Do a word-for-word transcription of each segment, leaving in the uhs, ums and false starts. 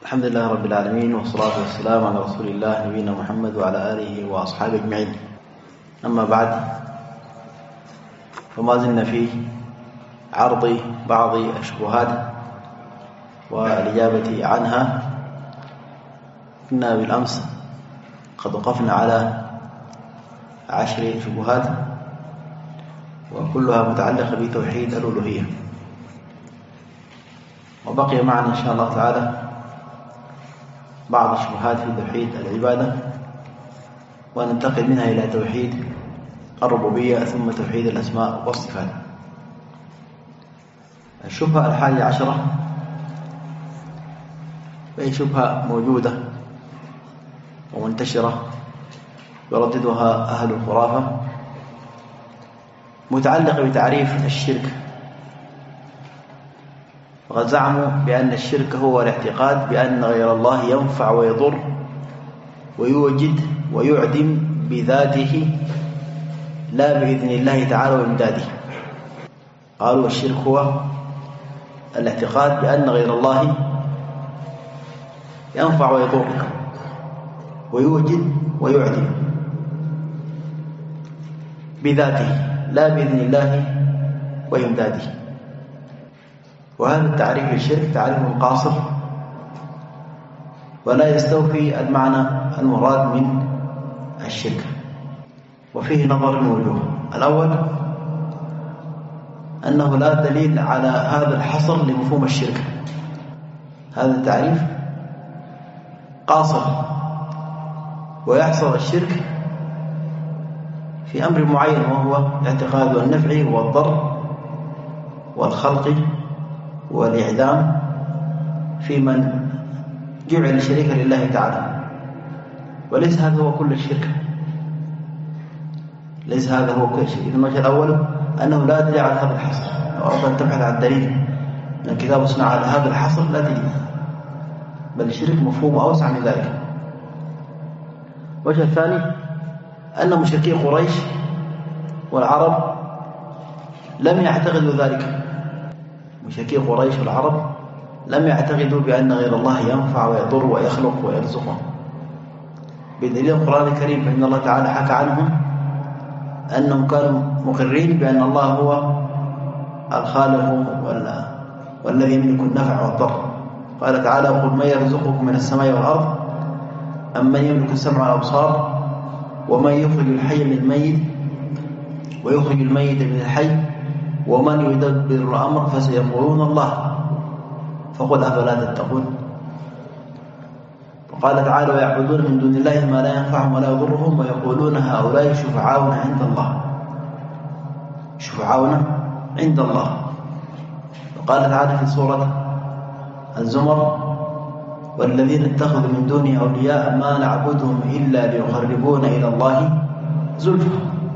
الحمد لله رب العالمين، والصلاة والسلام على رسول الله نبينا محمد وعلى آله وأصحابه أجمعين. أما بعد، فما زلنا في عرض بعض الشبهات والإجابة عنها. كنا بالأمس قد وقفنا على عشر شبهات وكلها متعلقة بتوحيد الألوهية، وبقي معنا إن شاء الله تعالى بعض الشبهات في توحيد العبادة، وننتقل منها إلى توحيد الربوبية ثم توحيد الأسماء والصفات. الشبهة الحادية عشرة وهي شبهة موجودة ومنتشرة يرددها أهل الخرافة، متعلقة بتعريف الشرك. وقد زعموا بأن الشرك هو الاعتقاد بأن غير الله ينفع ويضر ويوجد ويعدم بذاته لا بإذن الله تعالى وإمداده. قالوا الشرك هو الاعتقاد بأن غير الله ينفع ويضر ويوجد ويعدم بذاته لا بإذن الله وإمداده. وهذا التعريف للشرك تعريف قاصر ولا يستوفي المعنى المراد من الشرك، وفيه نظر من وجوه. الأول أنه لا دليل على هذا الحصر لمفهوم الشرك. هذا التعريف قاصر ويحصر الشرك في أمر معين، وهو اعتقاد النفع والضر والخلق والإعدام في من جعل شريكا لله تعالى، وليس هذا هو كل الشرك. ليس هذا هو كل شيء. الوجه الأول أنه لا دليل على هذا الحصر. لو أردت أن تبحث عن دليل من الكتاب والسنة على هذا الحصر لا تجد، بل الشرك مفهوم أوسع من ذلك. الوجه الثاني أن مشركي قريش والعرب لم يعتقدوا ذلك. مشركي قريش والعرب لم يعتقدوا بأن غير الله ينفع ويضر ويخلق ويرزقهم، بدليل القرآن الكريم فإن الله تعالى حكى عنهم أنهم كانوا مقرين بأن الله هو الخالق والذي يملك النفع والضر. قال تعالى: قل من يرزقكم من السماء والأرض أم من يملك السمع والأبصار ومن يخرج الحي من الميت ويخرج الميت من الحي ومن يدبر الأمر فسيقولون الله فقل أفلا تتقون. وقال تعالى: ويعبدون من دون الله ما لا ينفعهم ولا يضرهم ويقولون هؤلاء شفعاؤنا عند الله شفعاؤنا عند الله. وقال تعالى في سورة الزمر: والذين اتخذوا من دونه أولياء ما نعبدهم إلا ليقربونا إلى الله زلفى.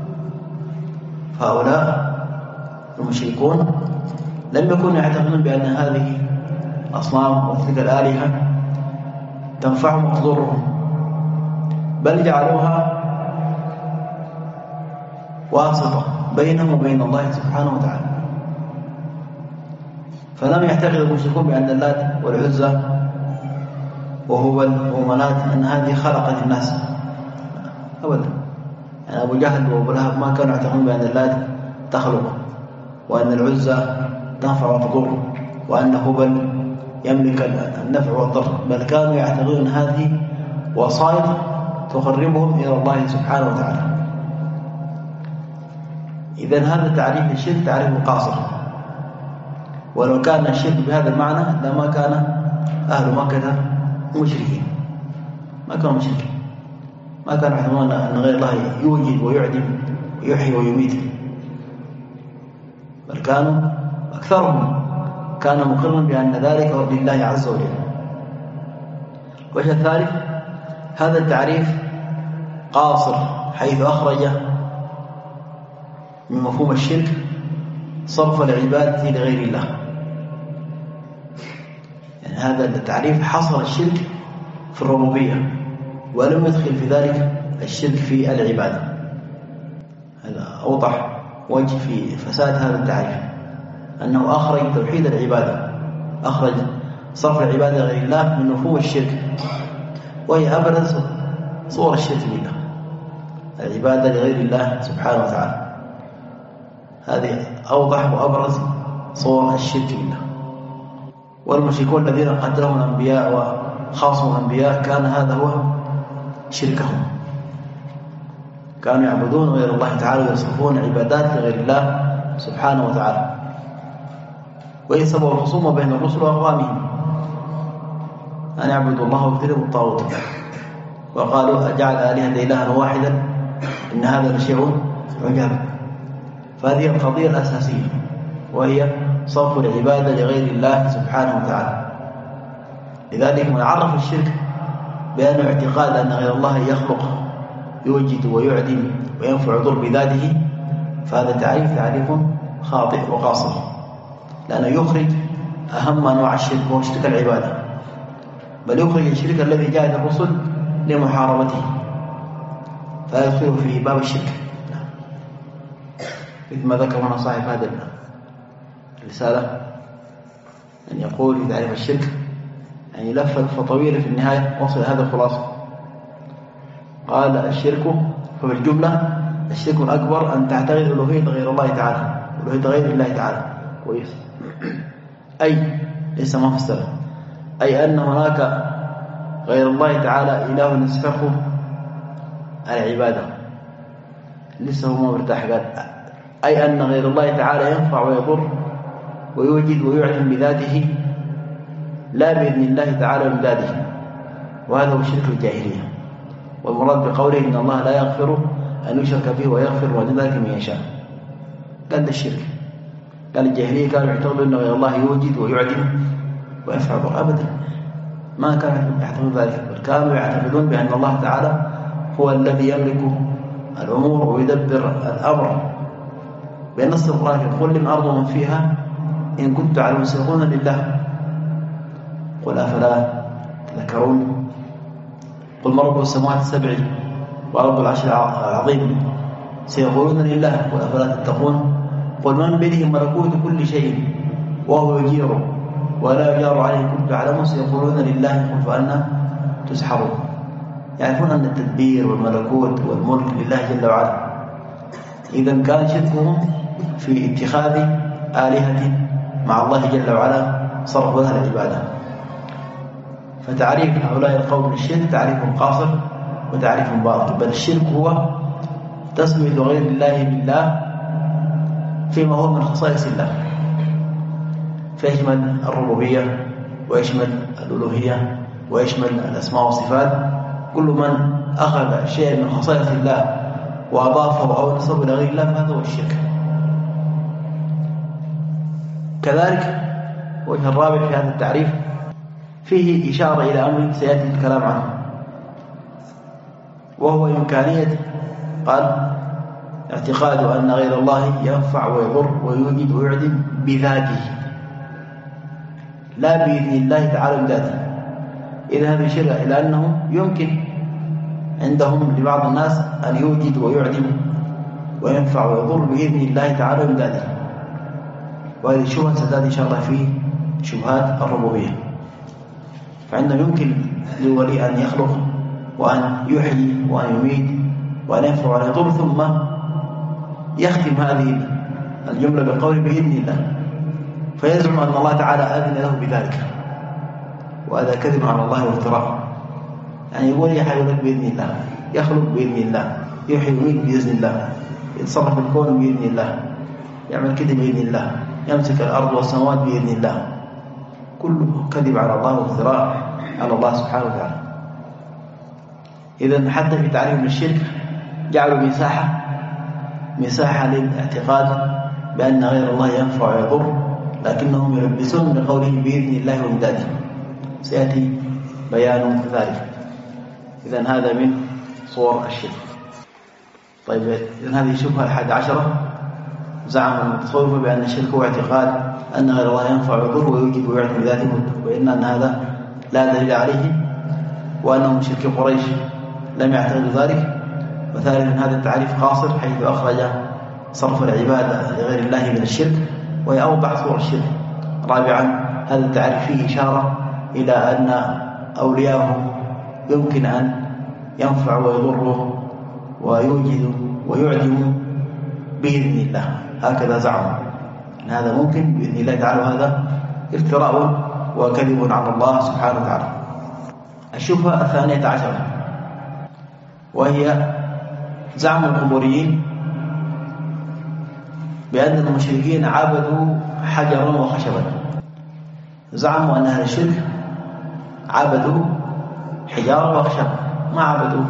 فهؤلاء المشركون لم يكونوا يعتقدون بأن هذه الأصنام وتلك الآلهة تنفعهم وتضرهم، بل جعلوها واسطة بينهم وبين الله سبحانه وتعالى. فلم يعتقد المشركون بأن اللات والعزى وهبل ومنات أن هذه خلقت الناس أبدا. يعني أبو جهل وأبو لهب ما كانوا يعتقدون بأن اللات تخلق، وأن العزى تنفع وتضر، وأن هبل يملك النفع والضر، بل كانوا يعتقدون هذه وسائط تقربهم إلى الله سبحانه وتعالى. إذن هذا تعريف الشرك تعريف قاصر، ولو كان الشرك بهذا المعنى لما كان أهل مكة مشركين. ما كانوا مشركين، ما كانوا يعتقدون أن غير الله يوجد ويعدم ويحيي ويميت، بل كانوا أكثرهم كان مقرا بأن ذلك لله عز وجل. الوجه الثالث: هذا التعريف قاصر، حيث أخرج من مفهوم الشرك صرف العبادة لغير الله. يعني هذا التعريف حصر الشرك في الربوبية ولم يدخل في ذلك الشرك في العبادة. هذا أوضح وجه في فساد هذا التعريف، أنه أخرج توحيد العبادة، أخرج صرف العبادة لغير الله من مفهوم الشرك، وهي أبرز صور الشرك بالله، العبادة لغير الله سبحانه وتعالى. هذه أوضح وأبرز صور الشرك بالله. والمشركون الذين قتلهم الأنبياء وخاصوا الأنبياء كان هذا هو شركهم، كانوا يعبدون غير الله تعالى ويصرفون عبادات لغير الله سبحانه وتعالى، وهي سبب الخصومة بين الرسل وأقوامهم أن يعبدوا الله واجتنبوا الطاغوت، وقالوا أجعل آلهة إلها واحدا إن هذا لشيء عجاب. فهذه القضية الأساسية، وهي صرف العبادة لغير الله سبحانه وتعالى. لذلك من عرف الشرك بأنه اعتقاد أن غير الله يخلق يوجد ويعدم وينفع يضر بذاته، فهذا تعريف تعريف خاطئ وقاصر، لأنه يخرج أهم أنواع الشرك وهو شرك العبادة، بل يخرج الشرك الذي جاءت الرسل لمحاربته، فيدخل في باب الشرك مثل ما ذكر هنا صاحب هذا الرسالة، أن يقول في تعريف الشرك يعني لف لفة طويلة، في النهاية وصل هذا الخلاصة. قال الشرك ففي الجملة الشرك الأكبر أن تعتقد ألوهية غير الله تعالى، ألوهية غير الله تعالى كويس، أي ليس ما فسره، أي أن هناك غير الله تعالى إله يستحق العبادة، لسه هو ما مرتاح، قال أي أن غير الله تعالى ينفع ويضر ويوجد ويعلم بذاته لا بإذن الله تعالى بذاته، وهذا هو شرك الجاهلية. والمراد بقوله إن الله لا يغفر أن يشرك به ويغفر ما دون ذلك من يشاء، قال ده الشرك. قال الجاهلية كانوا يعتقدون أن غير الله يوجد ويعدم وينفع ويضر، أبدا ما كانوا يعتقدون ذلك، بل كانوا يعتقدون بأن الله تعالى هو الذي يملك الأمور ويدبر الأمر، بأن نص القرآن يقول لم أرض من فيها إن كنت تعلمون سيقولون لله قل أفلا تذكرون. قل من رب السماوات السبع ورب العرش العظيم سيقولون لله قل أفلا تتقون. قل من بيده ملكوت كل شيء وهو يجير ولا يجار عليه كنت تعلمون سيقولون لله قل فأنا تسحرون. يعرفون أن التدبير والملكوت والملك لله جل وعلا. إذن كان شركهم في اتخاذ آلهة مع الله جل وعلا صرف لها العبادة. فتعريف هؤلاء القوم للشرك تعريف قاصر وتعريف باطل، بل الشرك هو تسمية غير الله بالله فيما هو من خصائص الله، فيشمل الربوبية ويشمل الألوهية ويشمل الأسماء والصفات. كل من أخذ شيء من خصائص الله وأضافه أو نسبه إلى غير الله فهذا هو الشرك. كذلك وجه الرابع في هذا التعريف فيه إشارة إلى أمر سيأتي الكلام عنه، وهو إمكانية قال اعتقاد أن غير الله ينفع ويضر ويوجد ويعدم بذاته لا بإذن الله تعالى بذاته. إذا هذا يشير إلى أنه يمكن عندهم لبعض الناس أن يوجد ويعدم وينفع ويضر بإذن الله تعالى بذاته، وهذه الشبهة ستأتي إن شاء الله في شبهات الربوبية. فعندهم يمكن لولي أن يخلق وأن يحيي وأن يميت وأن ينفع وأن يضر، ثم يختم هذه الجملة بالقول بإذن الله، فيزعم أن الله تعالى أذن له بذلك، وهذا كذب على الله وافتراء. يعني يقول يحيي لك بإذن الله، يخلق بإذن الله، يحيي ويميت بإذن الله، يتصرف الكون بإذن الله، يعمل كده بإذن الله، يمسك الأرض والسماوات بإذن الله، كله كذب على الله وافتراء على الله سبحانه وتعالى. إذن حتى في تعريف الشرك جعلوا مساحة مساحة للاعتقاد بأن غير الله ينفع ويضر، لكنهم يلبسون بقوله بإذن الله وبذاته، سيأتي بيان ذلك. إذن هذا من صور الشرك. طيب إذن هذه الشبهة الحادية عشرة، زعم المتصوف بأن الشرك هو اعتقاد أن غير الله ينفع ويضر ويوجد ويعدم بذاته، وإن أن هذا لا دليل عليه، وأنه مشرك قريش لم يعتقدوا ذلك. وثالثا هذا التعريف قاصر حيث أخرج صرف العبادة لغير الله من الشرك، وهي أوضح صور الشرك. رابعا هذا التعريف فيه إشارة إلى أن أولياءه يمكن أن ينفع ويضره ويوجد ويعدم بإذن الله، هكذا زعموا أن هذا ممكن بإذن الله تعالى، وهذا افتراء وكذب على الله سبحانه وتعالى. الشبهة الثانية عشرة وهي زعم القبوريين بأن المشركين عبدوا حجرا وخشبا. زعموا أن أهل الشرك عبدوا حجارا وخشبا، ما عبدوا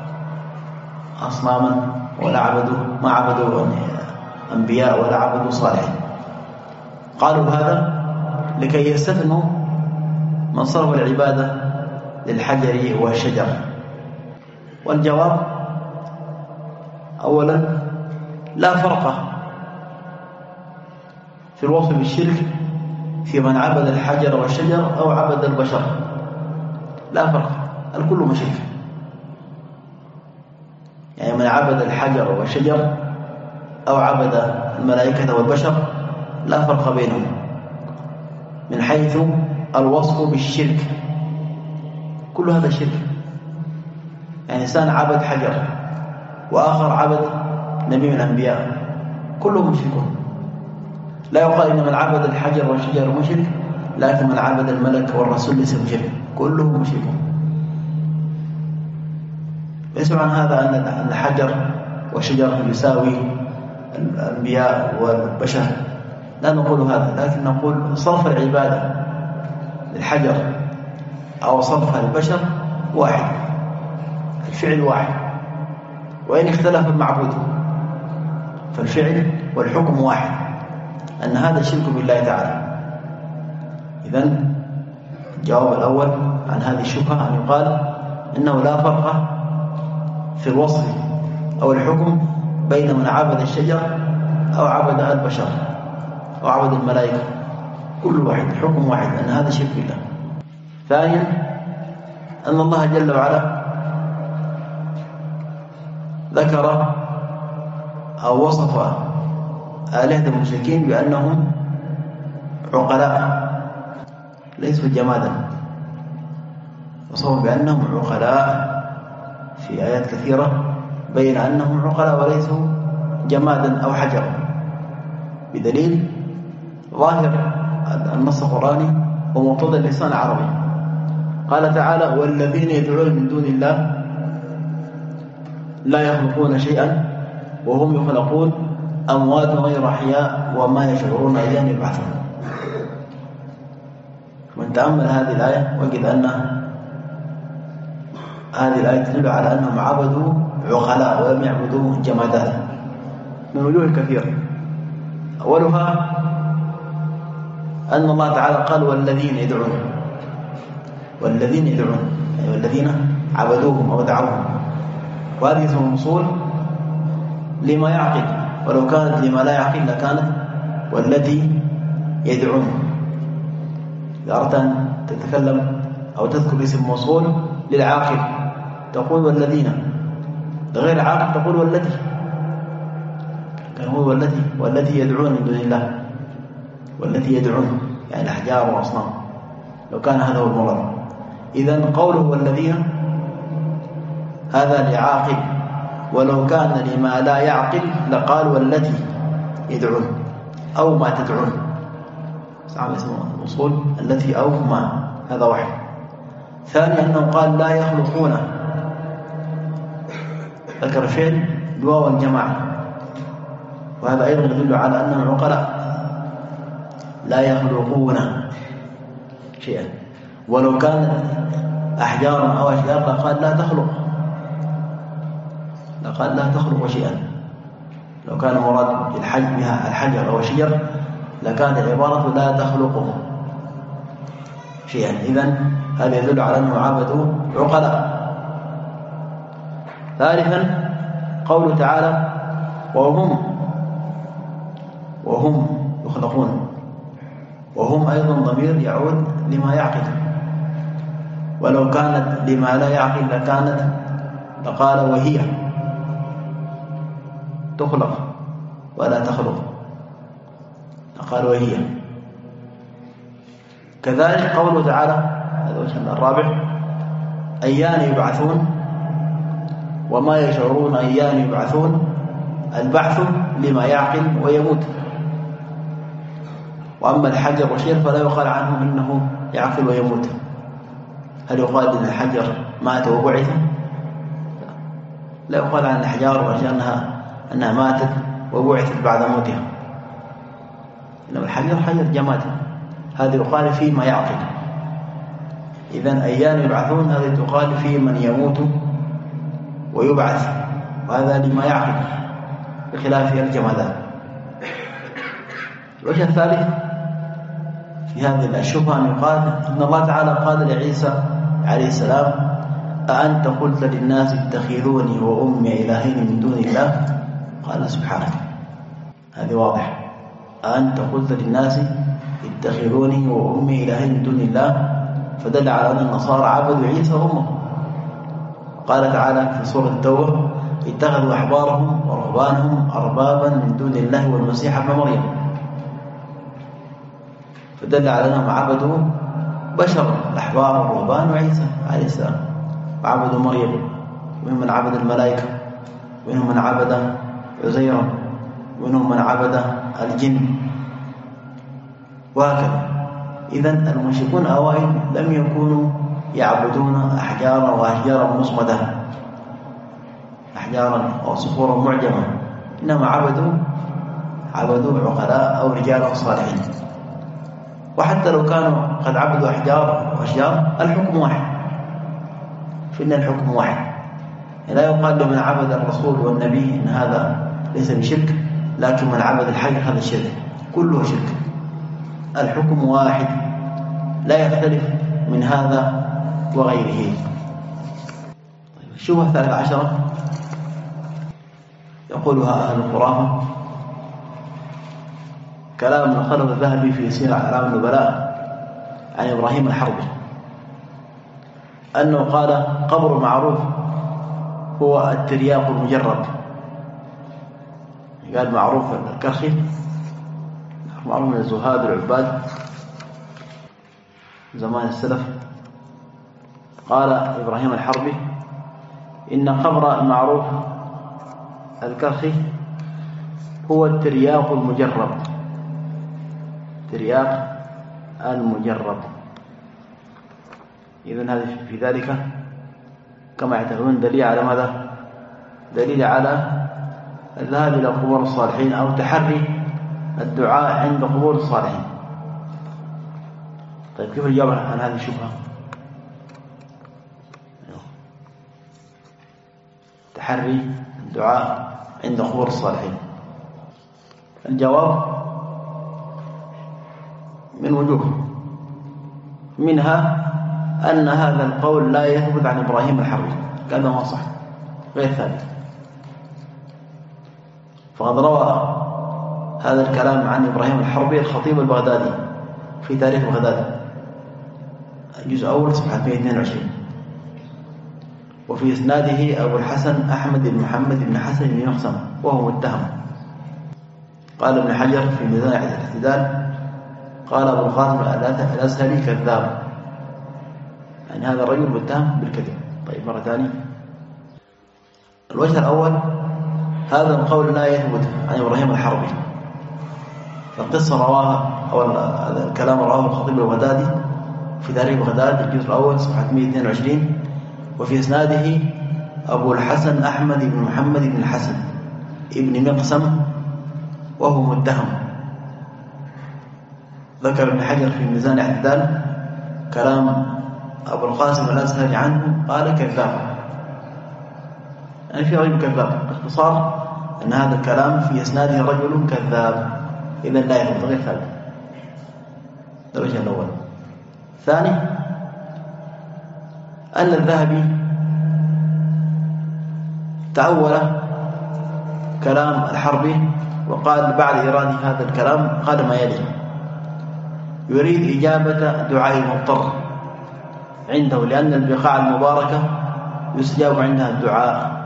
أصناما ولا عبدوا ما عبدوا أنبياء ولا عبدوا صالحين. قالوا هذا لكي يستثنوا من صرف العبادة للحجر والشجر. والجواب أولا لا فرق في الوصف بالشرك في من عبد الحجر والشجر أو عبد البشر، لا فرق، الكل مشرك. يعني من عبد الحجر والشجر أو عبد الملائكة والبشر لا فرق بينهم من حيث الوصف بالشرك، كل هذا شرك. يعني إنسان عبد حجر وآخر عبد نبي من الأنبياء، كلهم مشركون. لا يقال إن من عبد الحجر والشجر مشرك، لكن من عبد الملك والرسول ليس مشرك، كلهم مشركون. ليس عن هذا أن الحجر والشجر يساوي الأنبياء والبشر، لا نقول هذا، لكن نقول صرف العبادة للحجر أو صرفها للبشر واحد، الفعل واحد، وإن اختلف المعبود فالفعل والحكم واحد، أن هذا الشرك بالله تعالى. إذن الجواب الأول عن هذه الشبهة أن يقال إنه لا فرق في الوصف أو الحكم بين من عبد الشجر أو عبد البشر أو عبد الملائكة، كل واحد حكم واحد، أن هذا شرك بالله. ثانيا أن الله جل وعلا ذكر أو وصف آلهة المشركين بأنهم عقلاء ليسوا جمادا، وصفهم بأنهم عقلاء في آيات كثيرة، بين أنهم عقلاء وليسوا جمادا أو حجرا، بدليل ظاهر النص القرآني ومقتضى اللسان العربي. قال تعالى: والذين يدعون من دون الله لا يخلقون شيئا وهم يخلقون أموات غير أحياء وما يشعرون أيان يبعثون. من تأمل هذه الآية وجد أن هذه الآية تدل على أنهم عبدوا عقلاء ولم يعبدوا جمادات من وجوه كثيرة. أولها أن الله تعالى قال: والذين يدعون، والذين يدعون يعني والذين عبدوهم أو دعوهم، وهذه اسم موصول لما يعقل، ولو كانت لما لا يعقل لكانت والذي يدعون. إذا أردت أن تتكلم أو تذكر اسم موصول للعاقل تقول والذين، لغير عاقل تقول والذي، كان هو والذي والذي يدعون من دون الله، والذي يدعون يعني الأحجار والأصنام، لو كان هذا هو المراد. إذن قوله والذين هذا لعاقل، ولو كان لما لا يعقل لقال والذي يدعون أو ما تدعون، سعى اسمه الوصول التي أو ما، هذا واحد. ثاني أنه قال لا يخلقون، ذكر فعل دواء الجماعة، وهذا أيضا يدل على أنهم عقلاء لا يخلقون شيئا، ولو كانت أحجارا أو أشجار لقال لا تخلق، لقال لا تخلق شيئا. لو كان مراد الحج بها الحجر أو الشجر لكان العبارة لا تخلقه شيئا. إذن هذا يدل على أنه عبدوا عقلاء. ثالثا قوله تعالى: وهم وهم يخلقون، وهم أيضا ضمير يعود لما يعقل، ولو كانت لما لا يعقل لكانت لقال وهي تخلق ولا تخلق، لقال وهي. كذلك قوله تعالى هذا الوجه الرابع: أيان يبعثون وما يشعرون أيان يبعثون. البعث لما يعقل ويموت، وأما الحجر والشجر فلا يقال عنه إنه يعقل ويموت. هل يقال إن الحجر مات وبعث؟ لا يقال عن الأحجار والأشجار أنها, أنها ماتت وبعثت بعد موتها، إنما الحجر حجر جماد، هذا يقال فيه ما يعقل. إذن أيان يبعثون هذا تقال فيه من يموت ويبعث، وهذا لما يعقل بخلاف الجمادات. الوجه الثالث في هذه الشبهة أن يقال إن الله تعالى قال لعيسى عليه السلام: أأنت قلت للناس اتخذوني وأمي إلهين من دون الله؟ قال: سبحانك. هذه واضح. أأنت قلت للناس اتخذوني وأمي إلهين من دون الله، فدل على أن النصارى عبدوا عيسى وأمه. قال تعالى في سورة التوبة: اتخذوا أحبارهم ورهبانهم أربابا من دون الله والمسيح ابن مريم، فدل على أنهم عبدوا بشر، الأحبار والرهبان وعيسى عليه السلام، وعبدوا مريم، ومنهم من عبد الملائكة، ومنهم من عبد عزيرا، ومنهم من عبد الجن، وهكذا. إذن المشركون أوائل لم يكونوا يعبدون أحجارا وأشجارا مصمدة، أحجارا وصخورا معجمة، إنما عبدوا عبدوا عقلاء أو رجالا صالحين. وحتى لو كانوا قد عبدوا أحجار وأشجار الحكم واحد، فإن الحكم واحد. لا يقال لمن عبد الرسول والنبي إن هذا ليس بشرك، لكن من عبد الحي هذا الشرك، كله شرك. الحكم واحد لا يختلف من هذا وغيره. الشبهة الثالثة عشرة يقولها أهل الخرافة: كلام الخلف الذهبي في سير أعلام النبلاء عن إبراهيم الحربي أنه قال: قبر معروف هو الترياق المجرد. قال معروف الكرخي، معروف من الزهاد العباد زمان السلف. قال إبراهيم الحربي: إن قبر المعروف الكرخي هو الترياق المجرد، ترياق المجرد. إذن هذا في ذلك كما يعتقدون دليل على ماذا؟ دليل على الذهاب إلى قبور الصالحين أو تحري الدعاء عند قبور الصالحين. طيب كيف الجواب عن هذه الشبهة؟ تحري الدعاء عند قبور الصالحين. الجواب من وجوه، منها أن هذا القول لا يثبت عن إبراهيم الحربي، كأنه ما صح، غير ثابت. فقد روى هذا الكلام عن إبراهيم الحربي الخطيب البغدادي في تاريخ بغداد الجزء الأول صفحة مئة واثنين وعشرين، وفي إسناده أبو الحسن أحمد بن محمد بن حسن بن مقسم وهو متهم. قال ابن حجر في ميزان الاعتدال: قال أبو القاسم الأزهري كذاب، يعني هذا الرجل متهم بالكذب. طيب مرة ثانية، الوجه الأول: هذا القول لا يثبت عن إبراهيم الحربي. القصة رواها أو هذا الكلام رواه الخطيب البغدادي في تاريخ بغداد الجزء الأول صفحة مئة واثنين وعشرين، وفي إسناده أبو الحسن أحمد بن محمد بن الحسن ابن مقسم وهو متهم. ذكر ابن حجر في ميزان الاعتدال كلام أبو القاسم الأزهري عنه، قال كذاب، يعني في رجل كذاب. باختصار أن هذا الكلام في إسناده رجل كذاب، إذن لا يثبت، غير ثابت. الوجه الأول. ثاني، أن الذهبي تأول كلام الحربي وقال بعد إيراد هذا الكلام قال ما يلي: يريد إجابة دعاء المضطر عنده، لأن البقاع المباركة يستجاب عندها الدعاء.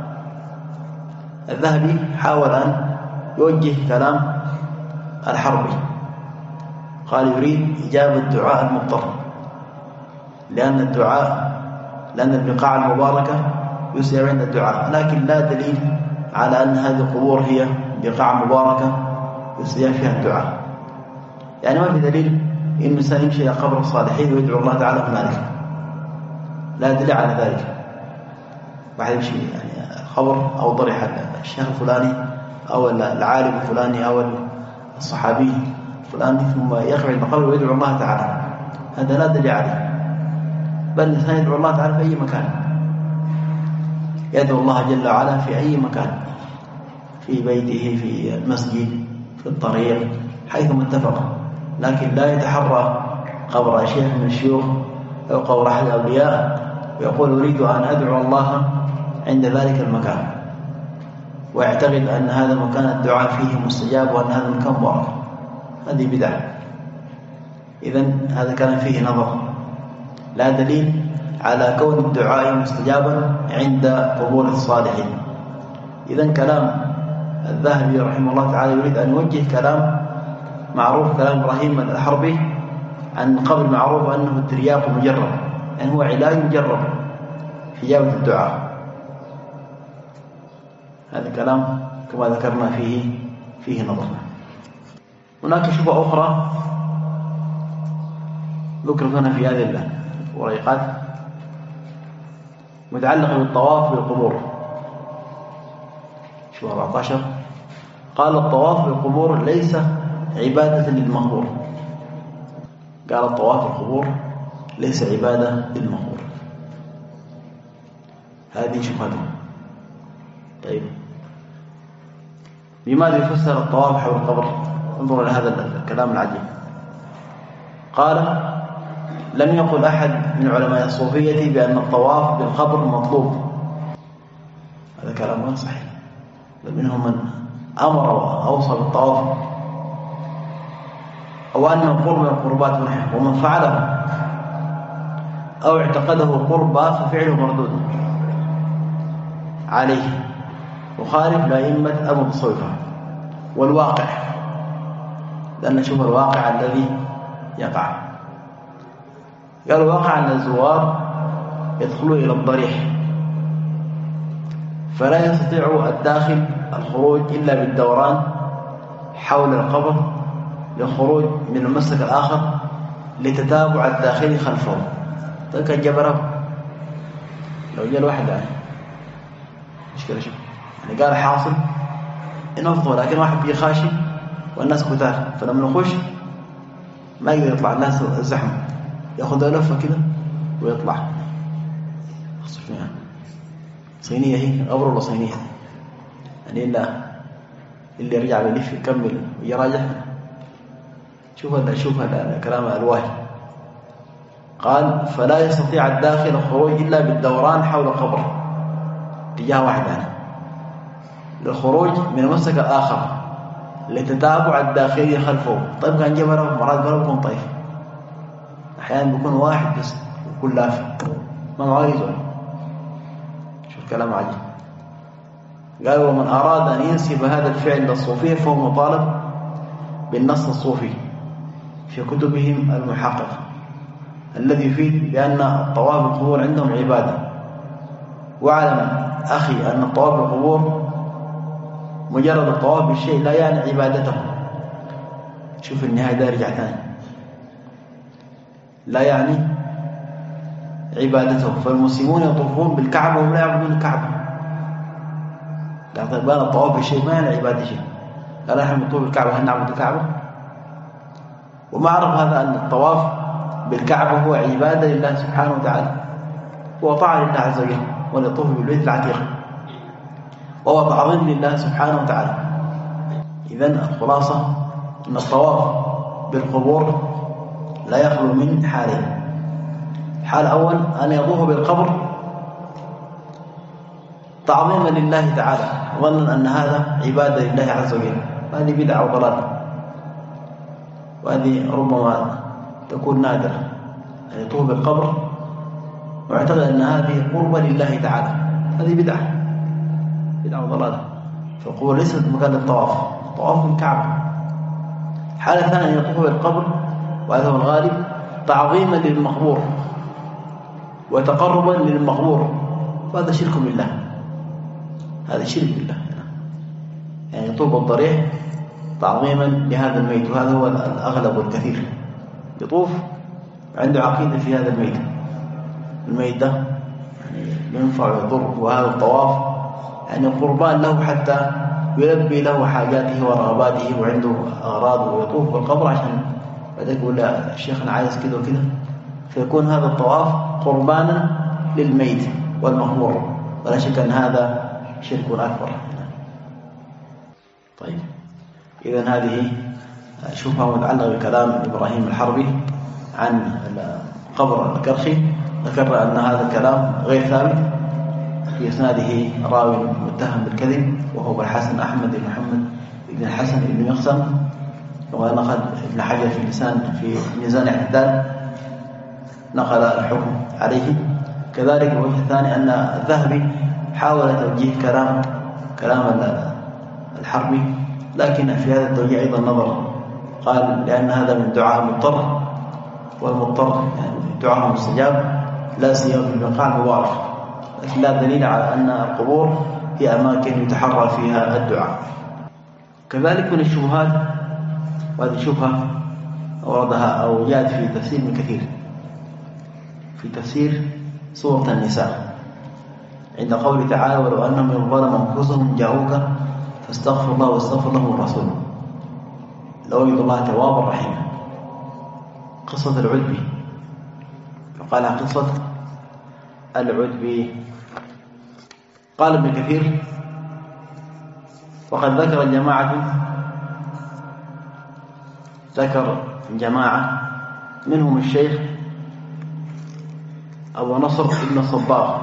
الذهبي حاول أن يوجه كلام الحربي، قال يريد إجابة دعاء المضطر، لأن الدعاء لأن البقاع المباركة يسير عند الدعاء، لكن لا دليل على أن هذه القبور هي بقاع مباركة يسير فيها الدعاء. يعني ما في دليل إن الإنسان يمشي إلى قبر الصالحين ويدعو الله تعالى هنالك، لا دليل على ذلك. واحد يمشي يعني خبر أو ضريح الشيخ الفلاني أو العالم الفلاني أو الصحابي الفلاني ثم يقف عند القبر ويدعو الله تعالى، هذا لا دليل عليه. بل الإنسان يدعو الله تعالى في أي مكان، يدعو الله جل وعلا في أي مكان، في بيته، في المسجد، في الطريق، حيثما اتفق، لكن لا يتحرى قبر شيخ من الشيوخ أو قبر أحد الأولياء ويقول أريد أن أدعو الله عند ذلك المكان، ويعتقد أن هذا المكان الدعاء فيه مستجاب وأن هذا المكان مبارك. هذه بدعة. إذن هذا كان فيه نظر، لا دليل على كون الدعاء مستجابا عند قبور الصالحين. إذن كلام الذهبي رحمه الله تعالى يريد أن يوجه كلام معروف، كلام إبراهيم الحربي عن قبل معروف أنه الترياق مجرب، يعني هو علاج مجرب في إجابة الدعاء. هذا كلام كما ذكرنا فيه فيه نظر. هناك شبهة أخرى ذكرت هنا في هذه الورقات متعلقة بالطواف بالقبور. شبهة أربعة عشر قال الطواف بالقبور ليس عبادة للمقبور. قال الطواف بالقبور ليس عبادة للمقبور. هذه شبهته. طيب بماذا يفسر الطواف حول القبر؟ انظروا إلى هذا الكلام العجيب. قال لم يقل أحد من علماء الصوفية بأن الطواف بالقبر مطلوب. هذا كلام غير صحيح، بل منهم من أمر وأوصى بالطواف أو أنه قرب من القربات ونحن، ومن فعله أو اعتقده قربا ففعله مردود عليه، وخالف لأئمة أبو الصوفة والواقع، لأن نشوف الواقع الذي يقع. قال الواقع أن الزوار يدخلون إلى الضريح فلا يستطيع الداخل الخروج إلا بالدوران حول القبر للخروج من المسلك الآخر لتتابع الداخلي خلفه. تلك الجبرة لو جاء الواحد يعني مشكلة شوف يعني قال حاصل إنه أفضل، لكن واحد بيخاشي والناس كتار، فلما نخش ما يقدر يطلع، الناس الزحمة يأخذ لفة كده ويطلع. أصف يعني صينية هي قبر ولا صينية يعني إلا اللي يرجع بلف يكمل ويراجع. شوف هذا شوف هذا كلام الواهي. قال فلا يستطيع الداخل الخروج إلا بالدوران حول القبر اتجاه واحد يعني للخروج من المسلك الآخر لتتابع الداخلي خلفه. طيب كان جبره مرات ما بيكون طيف، أحيانا بيكون واحد بس وكل لافه ما معارضه. شوف كلام عجيب. قال ومن أراد أن ينسب هذا الفعل للصوفية فهو مطالب بالنص الصوفي في كتبهم المحققة الذي يفيد بأن الطواف بالقبور عندهم عبادة. واعلم أخي أن الطواف بالقبور مجرد الطواف بالشيء لا يعني عبادته. شوف النهاية ده رجع ثاني، لا يعني عبادته. فالمسلمون يطوفون بالكعبة وهم لا يعبدون الكعبة. لكن بان الطواف بالشيء ما يعني عبادة شيء. قال نحن نطوف بالكعبة هل نعبد الكعبة؟ وما عرف هذا أن الطواف بالكعبة هو عبادة لله سبحانه وتعالى، هو طاعة لله عز وجل، وليطوف بالبيت العتيق وهو تعظيم لله سبحانه وتعالى. إذن الخلاصة أن الطواف بالقبور لا يخلو من حالين. الحال الأول أن يطوف بالقبر تعظيما لله تعالى ظنا أن هذا عبادة لله عز وجل، هذه بدعة وضلال، وهذه ربما تكون نادرة أن يطوف بالقبر واعتقد أن هذه قربة لله تعالى، هذه بدعة بدعة وضلالة. فالقبور ليست مكان للطواف، الطواف بالكعبة. حالة ثانية أن يطوف بالقبر وهذا هو الغالب، تعظيما للمقبور وتقربا للمقبور، وهذا شرك بالله، هذا شرك بالله. يعني يطوف الضريح تعظيما لهذا الميت، وهذا هو الأغلب والكثير، يطوف عنده عقيدة في هذا الميت، الميت ده يعني ينفع ويضر، وهذا الطواف يعني قربان له حتى يلبي له حاجاته ورغباته، وعنده أغراض، ويطوف بالقبر عشان بعد يقول لا الشيخ أنا عايز كده وكده، فيكون هذا الطواف قربانا للميت والمقبور، ولا شك أن هذا شرك أكبر. طيب، إذن هذه شبهة متعلقة بكلام إبراهيم الحربي عن قبر الكرخي. ذكر أن هذا الكلام غير ثابت، في إسناده راوي متهم بالكذب وهو أبو الحسن أحمد بن محمد بن الحسن بن مقسم، ونقل ابن حجر في لسان في ميزان الاعتدال نقل الحكم عليه. كذلك الوجه الثاني أن الذهبي حاول توجيه كلام كلام الحربي، لكن في هذا التوجيه أيضا نظر، قال لأن هذا من دعاء مضطر، والمضطر يعني دعاء مستجاب، لا سيما في البقاع المبارك، لكن لا دليل على أن القبور هي أماكن يتحرى فيها الدعاء. كذلك من الشبهات، وهذه شبهة وردها أو جاءت في تفسير ابن كثير في تفسير سورة النساء عند قوله تعالى ولو أنهم ظلموا أنفسهم جاءوك فاستغفر الله واستغفر لهم الرسول لوجدوا الله توابا رحيما. قصة العتبي، فقال قصة العتبي. قال ابن كثير وقد ذكر الجماعة ذكر جماعة منهم الشيخ أبو نصر ابن الصباغ،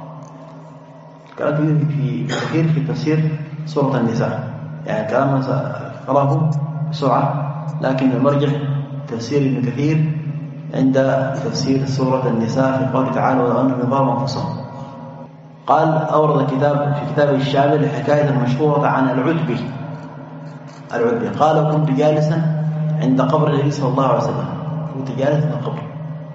كلام في كثير في تفسير سورة النساء، يعني كلام قرأه بسرعة، لكن المرجع تفسير ابن كثير عند تفسير سورة النساء في قوله تعالى ولو أنهم ظلموا أنفسهم. قال أورد كتاب في كتابه الشامل الحكاية المشهورة عن العتبي. العتبي قال كنت جالسا عند قبر النبي صلى الله عليه وسلم، كنت جالسا عند القبر،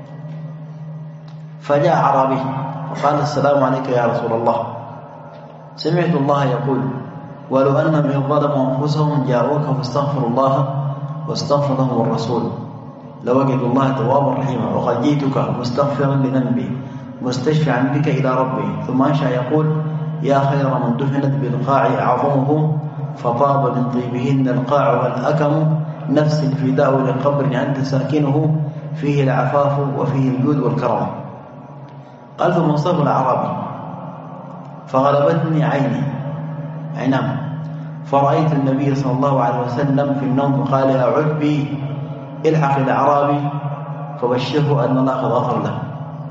فجاء أعرابي فقال السلام عليك يا رسول الله، سمعت الله يقول ولو أنهم ظلموا أنفسهم جاءوك فاستغفروا الله واستغفر لهم الرسول لوجدوا الله توابا رحيما، وقد جئتك مستغفرا لذنبي مستشفعا بك إلى ربي. ثم أنشأ يقول يا خير من دفنت بالقاع أعظمه فطاب من طيبهن القاع والأكم نفس الفداء لقبر أنت ساكنه فيه العفاف وفيه الجود والكرم. قال ثم انصرف الأعرابي فغلبتني عيني عينام فرأيت النبي صلى الله عليه وسلم في النوم فقال يا عتبي الحق الأعرابي فبشره أن الله قد غفر له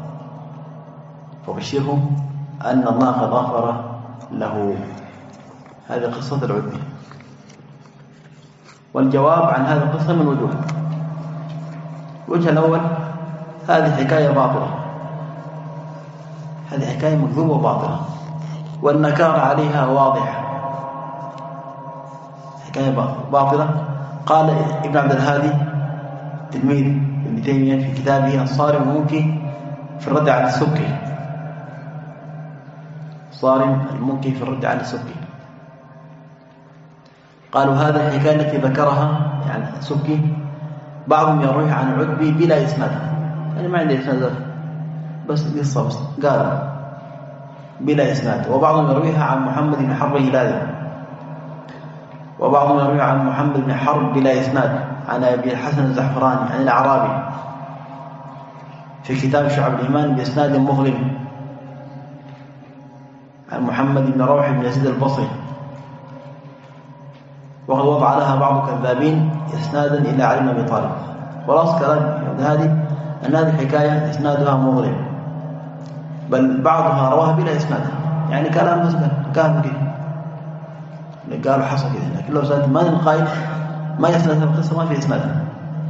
فبشره أن الله قد غفر له. هذه قصة العتبي. والجواب عن هذه القصة من وجوه. الوجه الأول هذه حكاية باطلة، هذه حكاية مكذوبة وباطلة، والنكار عليها واضح، حكاية باطلة. قال ابن عبد الهادي تلميذ ابن تيمية في كتابه الصارم المنكي في الرد على السبكي، صارم المنكي في الرد على السبكي، قالوا هذا الحكاية التي ذكرها يعني السبكي بعضهم يرويها عن عتبي بلا إسناد، يعني ما عنده إسناد بس قصة بس قال بلا إسناد، وبعضهم يرويها عن محمد بن حرب الهلالي، وبعضهم يرويها عن محمد بن حرب بلا إسناد عن أبي الحسن الزعفراني عن الأعرابي في كتاب شعب الإيمان بإسناد مظلم عن محمد بن روح بن يزيد البصري، وقد وضع لها بعض كذابين إسنادا إلى علي بن أبي طالب. خلاص كلام هذه أن هذه الحكاية إسنادها مظلم، بل بعضها رواها بلا إسناد، يعني كلام بس كان كده قالوا حصل كده، لكن لو سألت من القائل ما يسند القصة ما في إسنادها.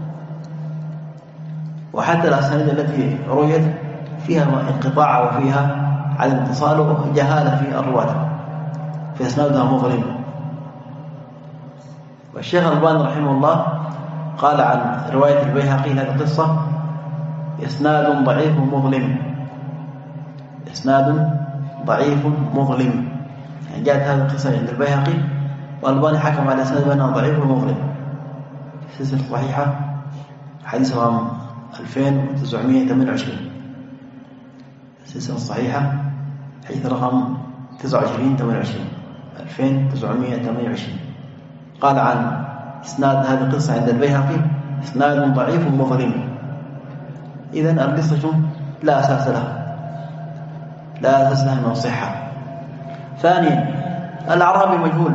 وحتى الأسانيد التي رويت فيها انقطاع وفيها عدم اتصال وجهالة في الرواة، في إسنادها مظلم. والشيخ الألباني رحمه الله قال عن رواية البيهقي هذه القصة إسناد ضعيف مظلم، إسناد ضعيف مظلم، يعني جاءت هذه القصة عند البيهقي والألباني حكم على إسناد بأنها ضعيف ومظلم. السلسلة الصحيحة حديث رقم ألفين وتسعمائة وثمانية وعشرين، السلسلة الصحيحة حديث رقم تسعة وعشرين ثمانية وعشرين ألفين وتسعمائة وثمانية وعشرين. قال عن إسناد هذه القصة عند البيهقي إسناد ضعيف مظلم. إذن القصة لا أساس لها، لا أساس لها من الصحة. ثانيا الأعرابي مجهول،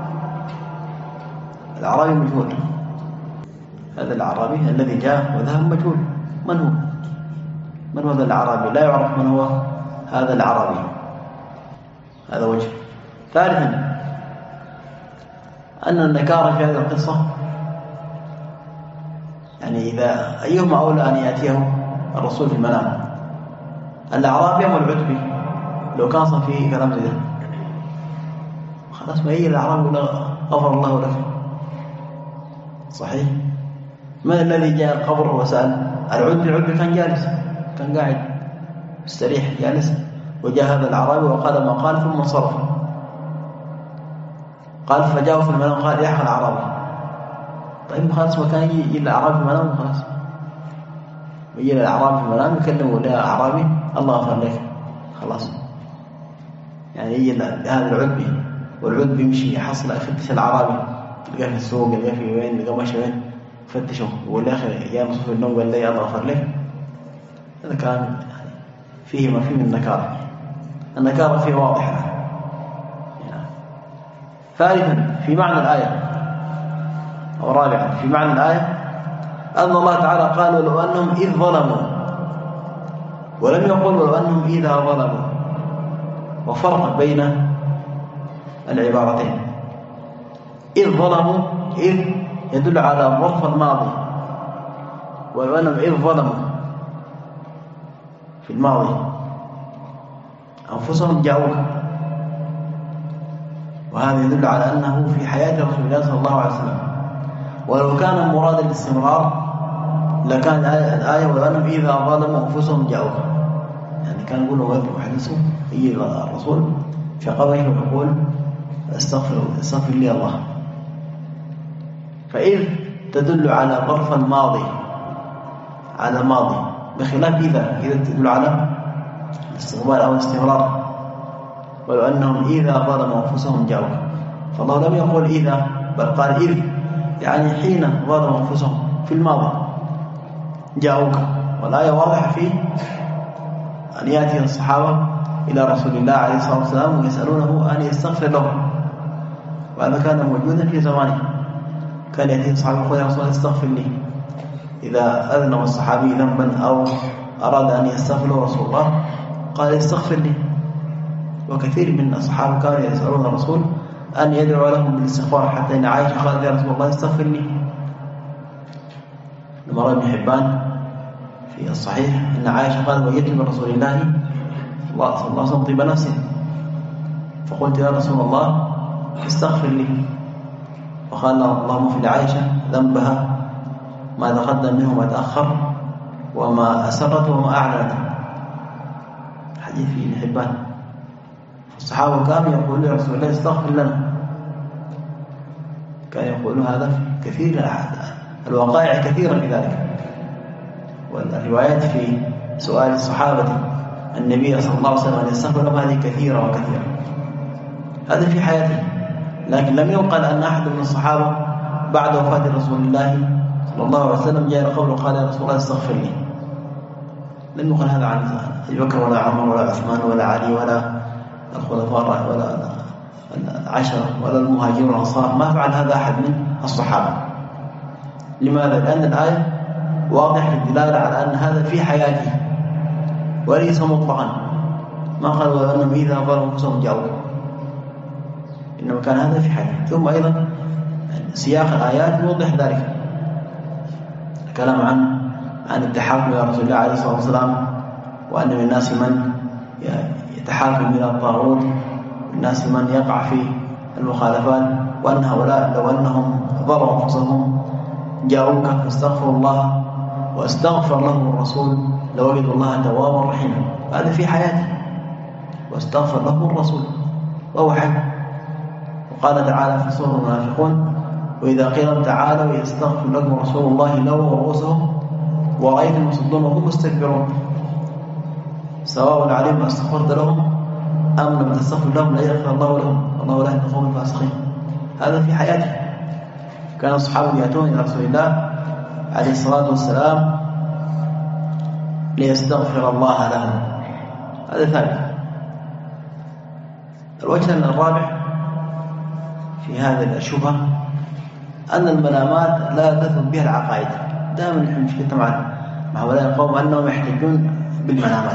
الأعرابي مجهول، هذا الأعرابي الذي جاء وذهب مجهول، من هو؟ من هو هذا الأعرابي؟ لا يعرف من هو هذا الأعرابي، هذا وجه. ثالثا أن النكارة في هذه القصة يعني إذا أيهما أولى أن يأتيه الرسول في المنام، الأعرابي أم العتبي؟ لو كان صار فيه كلام زي ده خلاص ما هي الأعرابي ولا غفر الله لك. صحيح. من الذي جاء القبر وسأل؟ العتبي. العتبي كان جالس، كان قاعد مستريح جالس، وجاء هذا الأعرابي وقال ما قال ثم انصرف. قال فجاءوا في المنام قال يا أخي الأعرابي. طيب خلاص ما كان يجي الأعرابي في المنام خلاص، يجي الأعرابي في المنام يكلمه يا أعرابي الله غفر لك خلاص. يعني يجي هذا العتبي، والعتبي يمشي يحصل يفتش الأعرابي، تلقاه في السوق، تلقاه في وين، تلقاه ماشي وين، فتشه يقول يا أخي يا نصف النوم قال لي الله غفر لك. هذا كان فيه ما فيه من النكارة، النكارة فيه واضحة. يعني. ثالثا في معنى الآية، أو رابعا في معنى الآية أن الله تعالى قال ولو أنهم إذ ظلموا، ولم يقل ولو أنهم إذا ظلموا، وفرق بين العبارتين. إذ ظلموا، إذ يدل على الظرف الماضي، ولو أنهم إذ ظلموا في الماضي أنفسهم جاءوك، وهذا يدل على أنه في حياة رسول الله صلى الله عليه وسلم. ولو كان مراد الاستمرار لكان الآية ولو أنهم إذا ظلموا أنفسهم جاءوك، يعني كان يقولوا ويبقوا حدثوا يجي الرسول في قبره ويقول استغفر استغفر لي الله. فإذ تدل على ظرف الماضي، على ماضي، بخلاف إذا إذا تدل على الاستقبال أو الاستمرار. ولو أنهم إذا ظلموا أنفسهم جاءوك، فالله لم يقول إذا بل قال إذ، يعني حين ظلموا أنفسهم في الماضي جاءوك. والآية واضحة في أن يأتي الصحابة إلى رسول الله عليه الصلاة والسلام ويسألونه أن يستغفر لهم، وهذا كان موجودا في زمانه. كان يأتي الصحابة يقول يا رسول الله استغفر لي، إذا أذنب الصحابي ذنبا أو أراد أن يستغفر رسول الله قال استغفر لي. وكثير من الصحابة كانوا يسألون الرسول أن يدعو لهم بالاستغفار، حتى إن عائشة قالت يا رسول الله استغفر لي. لما روى ابن حبان في الصحيح أن عائشة قالت وجدت من رسول الله صلى الله عليه وسلم طيب نفسه، فقلت يا رسول الله استغفر لي، فقال اللهم اغفر لعائشة ذنبها ما تقدم منه ما تأخر وما أسرت وما أعلنت. حديث في ابن حبان. الصحابة كانوا يقولون يا رسول الله استغفر لنا، كان يقولون هذا كثير، الوقائع كثيرة في ذلك، والروايات في سؤال الصحابة النبي صلى الله عليه وسلم أن يستغفر لهم هذه كثيرة وكثيرة. هذا في حياته، لكن لم يقل أن أحد من الصحابة بعد وفاة رسول الله صلى الله عليه وسلم جاء القبر وقال يا رسول الله استغفر لي. لم يقل هذا عن أبي بكر ولا عمر ولا عثمان ولا علي ولا الخلفاء ولا العشرة ولا المهاجرون والأنصار، ما فعل هذا أحد من الصحابة. لماذا؟ لأن الآية واضحة الدلالة على أن هذا في حياته وليس مطلقا. ما قال وأنهم إذا ظلموا أنفسهم جاءوا، إنما كان هذا في حياته. ثم أيضا سياق الآيات يوضح ذلك، الكلام عن عن التحاكم إلى رسول الله عليه الصلاة والسلام، وأن من الناس من يتحاكم إلى الطاغوت، الناس من يقع في المخالفات، وأن هؤلاء لو أنهم ضروا أنفسهم جاءوك فاستغفروا الله واستغفر لهم الرسول لوجدوا الله توابا رحيما. هذا في حياته، واستغفر لهم الرسول وهو حي. وقال تعالى في سورة المنافقون: وإذا قيل تعالوا يستغفر لكم رسول الله لووا رؤوسهم ورأيتهم يصدون وهم مستكبرون سواء عليهم استغفرت لهم أم لم تستغفر لهم لا يغفر الله لهم والله لا يهدي القوم الفاسقين. هذا في حياته. كان الصحابة يأتون إلى رسول الله عليه الصلاة والسلام ليستغفر الله لهم. هذا ثالث. الوجه الرابع في هذه الشبهة أن المنامات لا تثبت بها العقائد. دائما نحن مشكلتنا مع مع هؤلاء القوم أنهم يحتجون بالمنامات.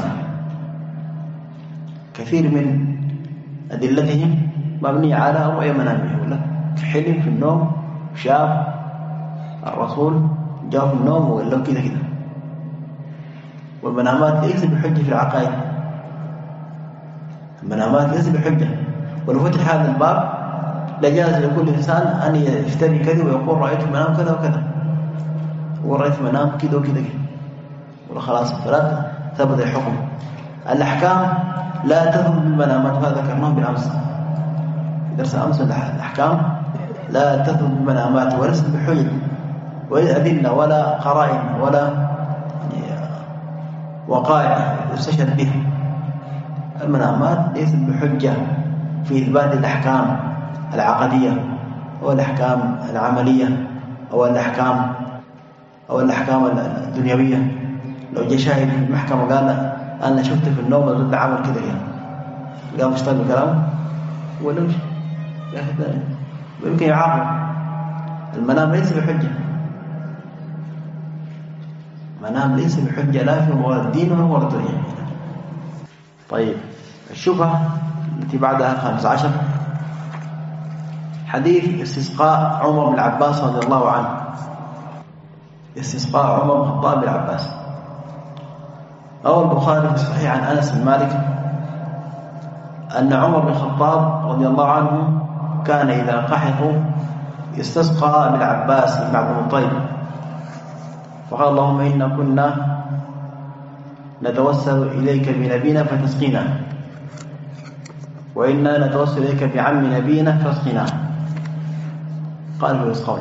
كثير من أدلتهم مبنية على رؤية منامية، يقول لك في حلم في النوم شاف الرسول جاء في النوم وقال له كذا كذا. والمنامات ليس بحجة في العقائد. المنامات ليس بحجة. ولو فتح هذا الباب لجاز لكل إنسان أن يفتري كذا ويقول رأيت منام كذا وكذا، ورأيت منام كذا وكذا كذا، ولا خلاص فلا ثبت الحكم. الأحكام لا تثبت بالمنامات، وهذا ذكرناه بالأمس في درس أمس. الأحكام لا تثبت بالمنامات وليست بحجة ولا أدلة ولا قرائن ولا وقائع يستشهد به. المنامات ليست بحجة في إثبات الأحكام العقدية أو الأحكام العملية أو الأحكام أو الأحكام الدنيوية. لو جاء شاهد في المحكمة وقال أنا شفت في النوم ضد عمل كذا يعني قام يشتغل بكلامه ولا مش يا أخي يمكن يعاقب. المنام ليس بحجة. المنام ليس بحجة لا في أمور الدين ولا أمور الدنيا. طيب الشبهة التي بعدها الخامس عشر حديث استسقاء عمر بن العباس رضي الله عنه. استسقاء عمر بن الخطاب بالعباس. روى البخاري في الصحيح عن أنس بن مالك أن عمر بن الخطاب رضي الله عنه كان إذا قحطوا استسقى بالعباس بن عبد المطلب فقال اللهم إنا كنا نتوسل إليك بنبينا فتسقينا وإنا نتوسل إليك بعم نبينا فاسقنا. قال له يسقون.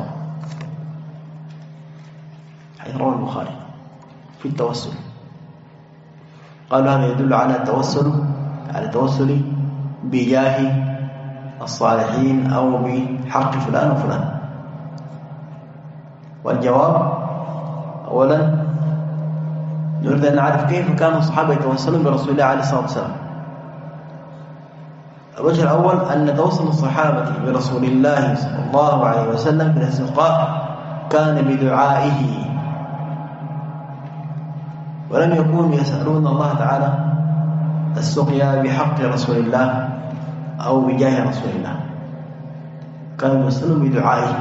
حيث روى البخاري في التوسل. قال هذا يدل على التوسل على التوسل بجاه الصالحين أو بحق فلان وفلان. والجواب أولا نريد أن نعرف كيف كان الصحابة يتوسلون برسول الله عليه الصلاة والسلام. الوجه الأول أن توسل الصحابة برسول الله صلى الله عليه وسلم بالاستسقاء كان بدعائه، ولم يكونوا يسألون الله تعالى السقيا بحق رسول الله أو بجاه رسول الله، كانوا يسألون بدعائه.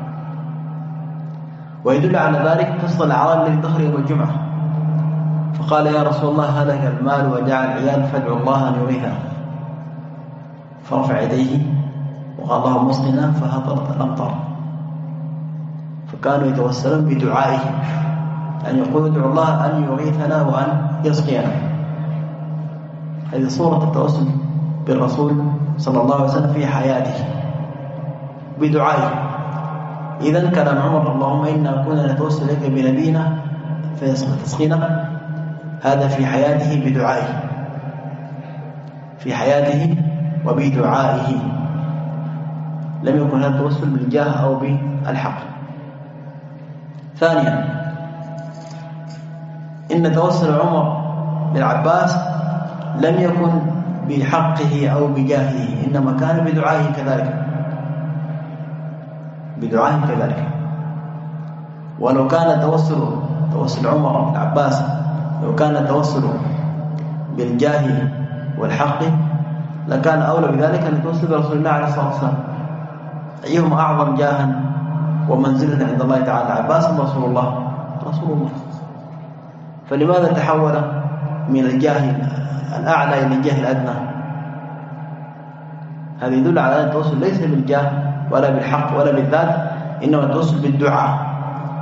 ويدل على ذلك قصة الأعرابي الذي دخل يوم الجمعة فقال يا رسول الله هلك المال وجاء العيال فادعوا الله أن يغيثنا، فرفع يديه وقال اللهم اسقنا فهطلت الأمطار. فكانوا يتوسلون بدعائه أن يقولوا ادعوا الله أن يغيثنا وأن يسقينا. هذه صورة التوسل بالرسول صلى الله عليه وسلم في حياته بدعائه. إذن كلام عمر اللهم إنا كنا نتوسل إليك بنبينا فتسقينا هذا في حياته بدعائه، في حياته وبدعائه، لم يكن هذا التوسل بالجاه أو بالحق. ثانيا إن توسل عمر بالعباس لم يكن بحقه أو بجاهه، إنما كان بدعائه كذلك، بدعائه كذلك. ولو كان توسل توسل عمر بن العباس لو كان توسل بالجاه والحق لكان أولى بذلك أن يتوسل برسول الله عليه الصلاة والسلام. أيهما أعظم جاها ومنزلة عند الله تعالى، عباس رسول الله رسول الله. فلماذا تحول من الجاه الأعلى إلى الجاه الأدنى؟ هذا يدل على أن التوسل ليس بالجاه ولا بالحق ولا بالذات، إنما التوسل بالدعاء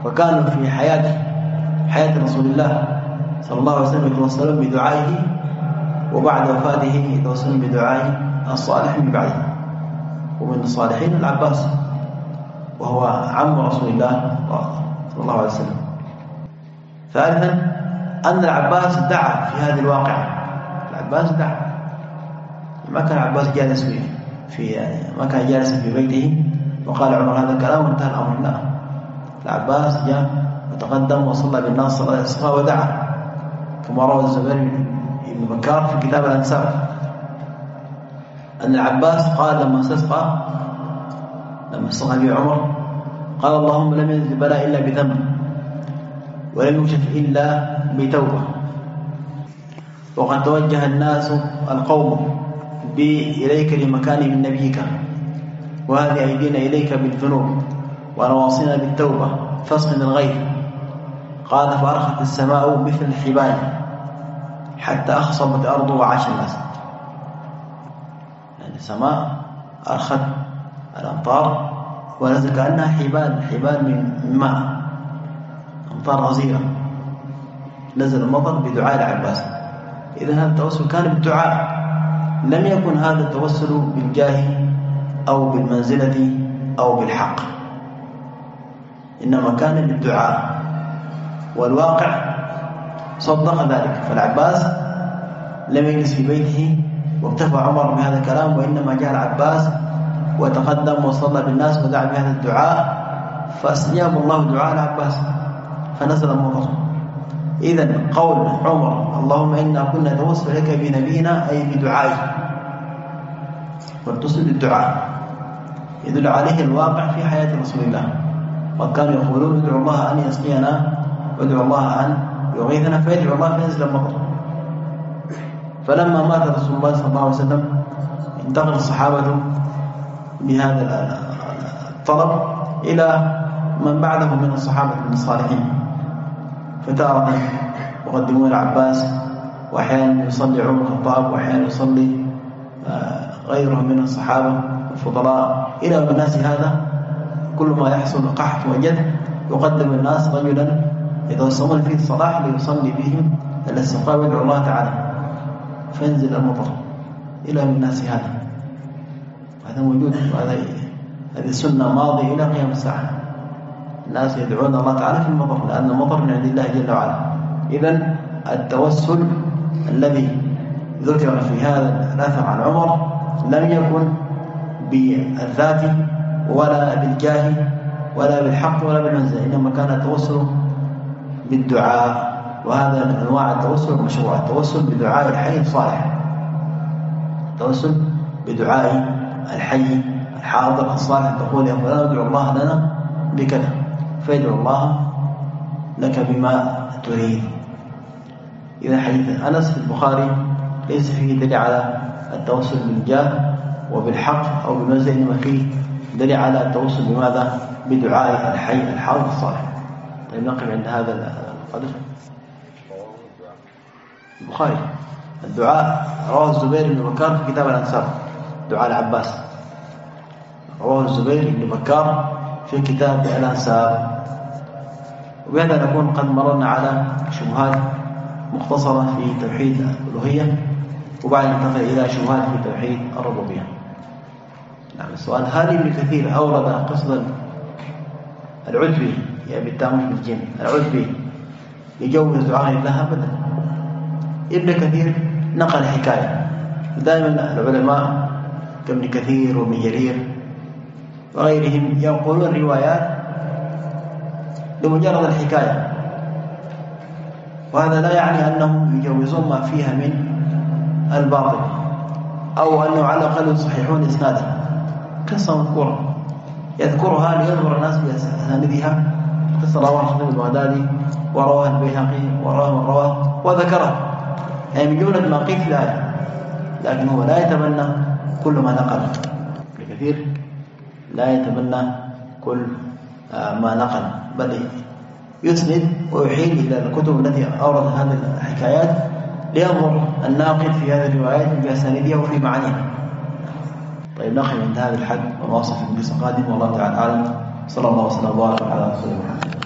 وكانوا في حياته حياة رسول الله صلى الله عليه وسلم يتوسلون بدعائه، وبعد وفاته يتوسلون بدعاء الصالح من بعده. ومن الصالحين العباس وهو عم رسول الله صلى الله عليه وسلم. ثالثا أن العباس دعا في هذه الواقعة. العباس دعا، ما كان العباس جالس في في ما كان جالسا في بيته وقال عمر هذا الكلام وانتهى الأمر. لا، العباس جاء وتقدم وصلى بالناس صلاة الإسراء ودعا، كما روى الزبير بن بكار في كتاب الأنساب أن العباس قال لما استسقى لما استسقى به عمر قال اللهم لم ينزل بلاء إلا بذنب ولم يكشف إلا بتوبة، وقد توجه الناس القوم بي إليك لمكان من نبيك، وهذه أيدينا إليك بالذنوب ونواصينا بالتوبة فاسقنا الغيث. قال فأرخت السماء مثل الحبال حتى أخصبت الأرض وعاش الناس. يعني السماء أرخت الأمطار ونزل كأنها حبال حبال من ماء، أمطار غزيرة، نزل المطر بدعاء العباس. إذن هذا التوسل كان بالدعاء، لم يكن هذا التوسل بالجاه أو بالمنزلة أو بالحق، إنما كان بالدعاء، والواقع صدق ذلك. فالعباس لم يجلس في بيته واكتفى عمر بهذا الكلام، وإنما جاء العباس وتقدم وصلى بالناس ودعا بهذا الدعاء، فاستجاب الله دعاء العباس فنزل المطر. إذن قول عمر اللهم إنا كنا نتوسل إليك بنبينا أي بدعائه، والتصل بالدعاء يدل عليه الواقع في حياة رسول الله. وكانوا يقولون ادعوا الله أن يسقينا وادعوا الله أن يغيثنا، فيدعو الله فينزل المطر. فلما مات رسول الله صلى الله عليه وسلم انتقل الصحابة بهذا الطلب إلى من بعده من الصحابة من الصالحين، فتارة يقدمون العباس، وأحيانا يصلي عمر الخطاب، وأحيانا يصلي غيره من الصحابة الفضلاء، إلى الناس هذا كل ما يحصل قحط وجد يقدم الناس رجلا يتوسمون فيه الصلاح ليصلي بهم الاستسقاء ويدعو الله تعالى فينزل المطر إلى الناس هذا. هذا موجود، وهذا هذه السنة ماضية إلى قيام الساعة. الناس يدعون الله تعالى في المطر، لأن المطر من عند الله جل وعلا. إذن التوسل الذي ذكر في هذا الأثر عن عمر لم يكن بالذات ولا بالجاه ولا بالحق ولا بالمنزل، إنما كان التوسل بالدعاء، وهذا من أنواع التوسل المشروع، التوسل بدعاء الحي الصالح، التوسل بدعاء الحي الحاضر الصالح، تقول يا فلان ادعو الله لنا بكذا، فيدعو الله لك بما تريد. إذا حديث أنس في البخاري ليس فيه دليل على التوسل بالجاه وبالحق أو بالمنزل، إنما فيه دليل على التوسل بماذا؟ بدعاء الحي الحاضر الصالح. طيب نقف عند هذا القدر. البخاري الدعاء رواه الزبير بن بكار في كتاب الأنساب، دعاء العباس رواه الزبير بن بكار في كتاب الأنساب. وبهذا نكون قد مررنا على شبهات مختصرة في توحيد الألوهية، وبعد ننتقل إلى شبهات في توحيد الربوبية. نعم، السؤال: هل ابن كثير أورد قصة العتبي يعني بالتامل بالجن العتبي يجوز دعاء الله؟ أبدا. ابن كثير نقل حكاية، دائما العلماء كابن كثير وابن جرير وغيرهم ينقلون روايات لمجرد الحكاية، وهذا لا يعني أنهم يجوزون ما فيها من الباطل، أو أنه على الأقل يصححون إسنادها. قصة مذكورة يذكرها ليظهر الناس بأسانيدها، قصة رواها الخطيب البغدادي ورواها البيهقي ورواها من رواه وذكرها، يعني من جملة ما قيل في الآية، لكن هو لا يتبنى كل ما نقل. بكثير لا يتبنى كل ما نقل، بل يسند ويحيل إلى الكتب التي أورد هذه الحكايات لينظر الناقد في هذه الروايات بأسانيدها وفي معانيها. طيب نقف عند هذا الحد ونواصل في الدرس القادم، والله تعالى أعلم. صلى الله وسلم وبارك على رسول الله.